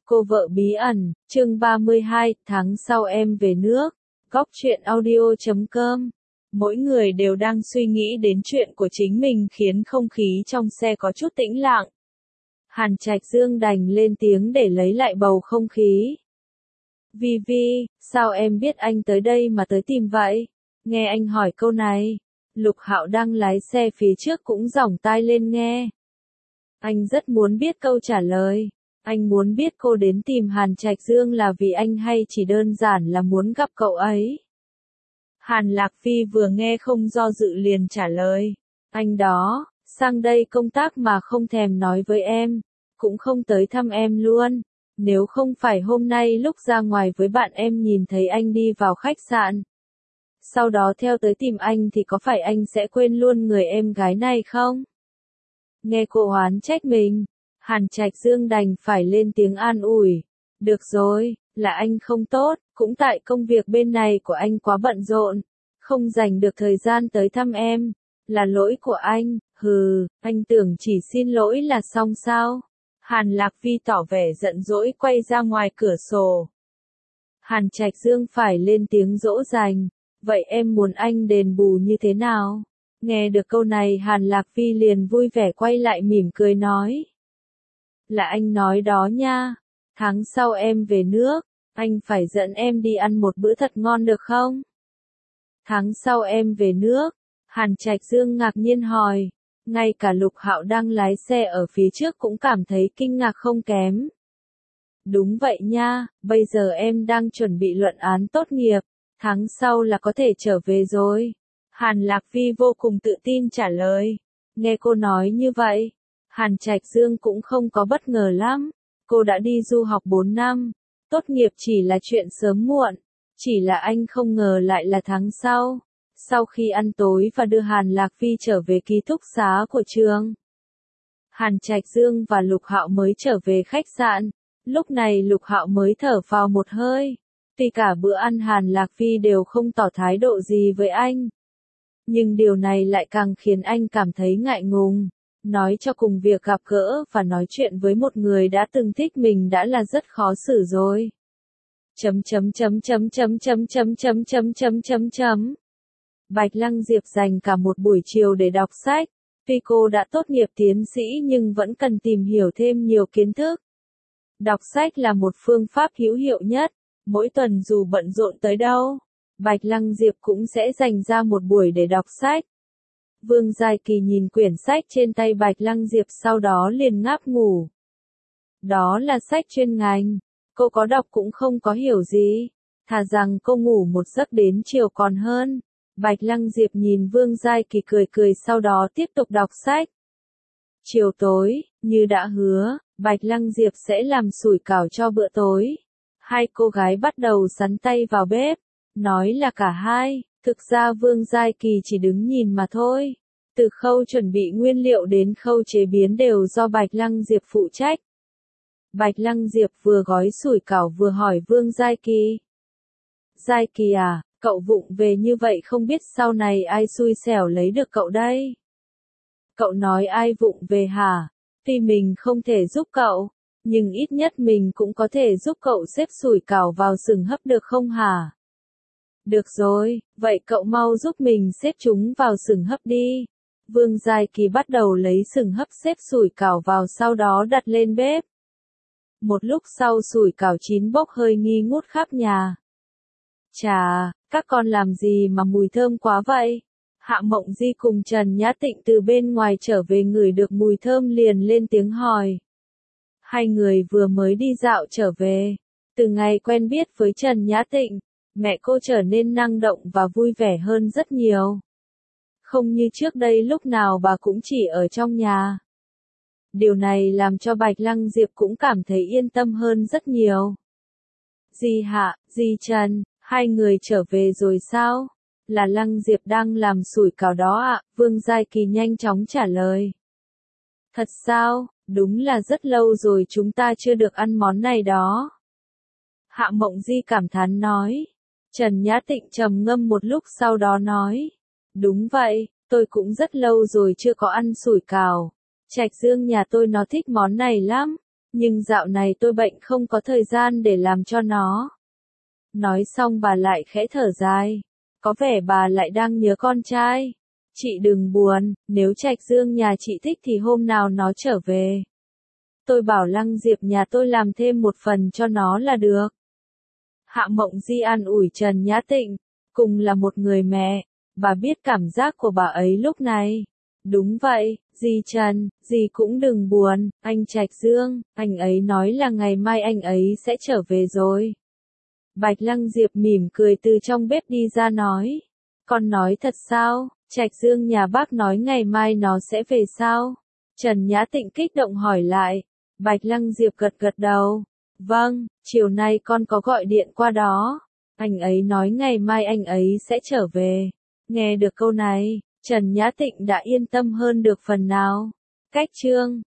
Cô vợ bí ẩn, chương 32, tháng sau em về nước. Góc truyện audio.com. Mỗi người đều đang suy nghĩ đến chuyện của chính mình khiến không khí trong xe có chút tĩnh lặng. Hàn Trạch Dương đành lên tiếng để lấy lại bầu không khí. Vi Vi, sao em biết anh tới đây mà tới tìm vậy? Nghe anh hỏi câu này, Lục Hạo đang lái xe phía trước cũng giỏng tai lên nghe. Anh rất muốn biết câu trả lời. Anh muốn biết cô đến tìm Hàn Trạch Dương là vì anh hay chỉ đơn giản là muốn gặp cậu ấy. Hàn Lạc Phi vừa nghe không do dự liền trả lời. Anh đó, sang đây công tác mà không thèm nói với em, cũng không tới thăm em luôn. Nếu không phải hôm nay lúc ra ngoài với bạn em nhìn thấy anh đi vào khách sạn, sau đó theo tới tìm anh thì có phải anh sẽ quên luôn người em gái này không? Nghe cô oán trách mình, Hàn Trạch Dương đành phải lên tiếng an ủi. Được rồi, là anh không tốt, cũng tại công việc bên này của anh quá bận rộn, không dành được thời gian tới thăm em. Là lỗi của anh, anh tưởng chỉ xin lỗi là xong sao? Hàn Lạc Phi tỏ vẻ giận dỗi quay ra ngoài cửa sổ. Hàn Trạch Dương phải lên tiếng dỗ dành. Vậy em muốn anh đền bù như thế nào? Nghe được câu này Hàn Lạc Phi liền vui vẻ quay lại mỉm cười nói. Là anh nói đó nha. Tháng sau em về nước, anh phải dẫn em đi ăn một bữa thật ngon được không? Tháng sau em về nước, Hàn Trạch Dương ngạc nhiên hỏi. Ngay cả Lục Hạo đang lái xe ở phía trước cũng cảm thấy kinh ngạc không kém. Đúng vậy nha, bây giờ em đang chuẩn bị luận án tốt nghiệp, tháng sau là có thể trở về rồi. Hàn Lạc Phi vô cùng tự tin trả lời. Nghe cô nói như vậy, Hàn Trạch Dương cũng không có bất ngờ lắm. Cô đã đi du học 4 năm, tốt nghiệp chỉ là chuyện sớm muộn, chỉ là anh không ngờ lại là tháng sau. Sau khi ăn tối và đưa Hàn Lạc Phi trở về ký túc xá của trường, Hàn Trạch Dương và Lục Hạo mới trở về khách sạn. Lúc này Lục Hạo mới thở phào một hơi. Tuy cả bữa ăn Hàn Lạc Phi đều không tỏ thái độ gì với anh, nhưng điều này lại càng khiến anh cảm thấy ngại ngùng. Nói cho cùng việc gặp gỡ và nói chuyện với một người đã từng thích mình đã là rất khó xử rồi. Bạch Lăng Diệp dành cả một buổi chiều để đọc sách. Tuy cô đã tốt nghiệp tiến sĩ nhưng vẫn cần tìm hiểu thêm nhiều kiến thức. Đọc sách là một phương pháp hữu hiệu nhất. Mỗi tuần dù bận rộn tới đâu, Bạch Lăng Diệp cũng sẽ dành ra một buổi để đọc sách. Vương Giai Kỳ nhìn quyển sách trên tay Bạch Lăng Diệp sau đó liền ngáp ngủ. Đó là sách chuyên ngành, cô có đọc cũng không có hiểu gì, thà rằng cô ngủ một giấc đến chiều còn hơn. Bạch Lăng Diệp nhìn Vương Giai Kỳ cười cười sau đó tiếp tục đọc sách. Chiều tối, như đã hứa, Bạch Lăng Diệp sẽ làm sủi cảo cho bữa tối. Hai cô gái bắt đầu sắn tay vào bếp, nói là cả hai, thực ra Vương Giai Kỳ chỉ đứng nhìn mà thôi. Từ khâu chuẩn bị nguyên liệu đến khâu chế biến đều do Bạch Lăng Diệp phụ trách. Bạch Lăng Diệp vừa gói sủi cảo vừa hỏi Vương Giai Kỳ. Giai Kỳ à, cậu vụng về như vậy không biết sau này ai xui xẻo lấy được cậu đây? Cậu nói ai vụng về hả? Tuy mình không thể giúp cậu, nhưng ít nhất mình cũng có thể giúp cậu xếp sủi cảo vào sừng hấp được không hả? Được rồi, vậy cậu mau giúp mình xếp chúng vào sừng hấp đi. Vương Giai Kỳ bắt đầu lấy sừng hấp xếp sủi cảo vào sau đó đặt lên bếp. Một lúc sau sủi cảo chín bốc hơi nghi ngút khắp nhà. Chà, các con làm gì mà mùi thơm quá vậy? Hạ Mộng Di cùng Trần Nhã Tịnh từ bên ngoài trở về ngửi được mùi thơm liền lên tiếng hỏi. Hai người vừa mới đi dạo trở về. Từ ngày quen biết với Trần Nhã Tịnh, mẹ cô trở nên năng động và vui vẻ hơn rất nhiều. Không như trước đây lúc nào bà cũng chỉ ở trong nhà. Điều này làm cho Bạch Lăng Diệp cũng cảm thấy yên tâm hơn rất nhiều. Dì Hạ, dì Trần, hai người trở về rồi sao? Là Lăng Diệp đang làm sủi cảo đó ạ, Vương Giai Kỳ nhanh chóng trả lời. Thật sao, đúng là rất lâu rồi chúng ta chưa được ăn món này đó. Hạ Mộng Di cảm thán nói. Trần Nhã Tịnh trầm ngâm một lúc sau đó nói. Đúng vậy, tôi cũng rất lâu rồi chưa có ăn sủi cảo. Trạch Dương nhà tôi nó thích món này lắm, Nhưng dạo này tôi bệnh không có thời gian để làm cho nó. Nói xong bà lại khẽ thở dài. Có vẻ bà lại đang nhớ con trai. Chị đừng buồn, nếu Trạch Dương nhà chị thích thì hôm nào nó trở về. Tôi bảo Lăng Diệp nhà tôi làm thêm một phần cho nó là được. Hạ Mộng Di an ủi Trần Nhã Tịnh, cùng là một người mẹ, bà biết cảm giác của bà ấy lúc này. Đúng vậy, dì Trần, dì cũng đừng buồn, anh Trạch Dương, anh ấy nói là ngày mai anh ấy sẽ trở về rồi. Bạch Lăng Diệp mỉm cười từ trong bếp đi ra nói. Con nói thật sao, Trạch Dương nhà bác nói ngày mai nó sẽ về sao? Trần Nhã Tịnh kích động hỏi lại. Bạch Lăng Diệp gật gật đầu. Vâng, chiều nay con có gọi điện qua đó. Anh ấy nói ngày mai anh ấy sẽ trở về. Nghe được câu này, Trần Nhã Tịnh đã yên tâm hơn được phần nào. Cách chương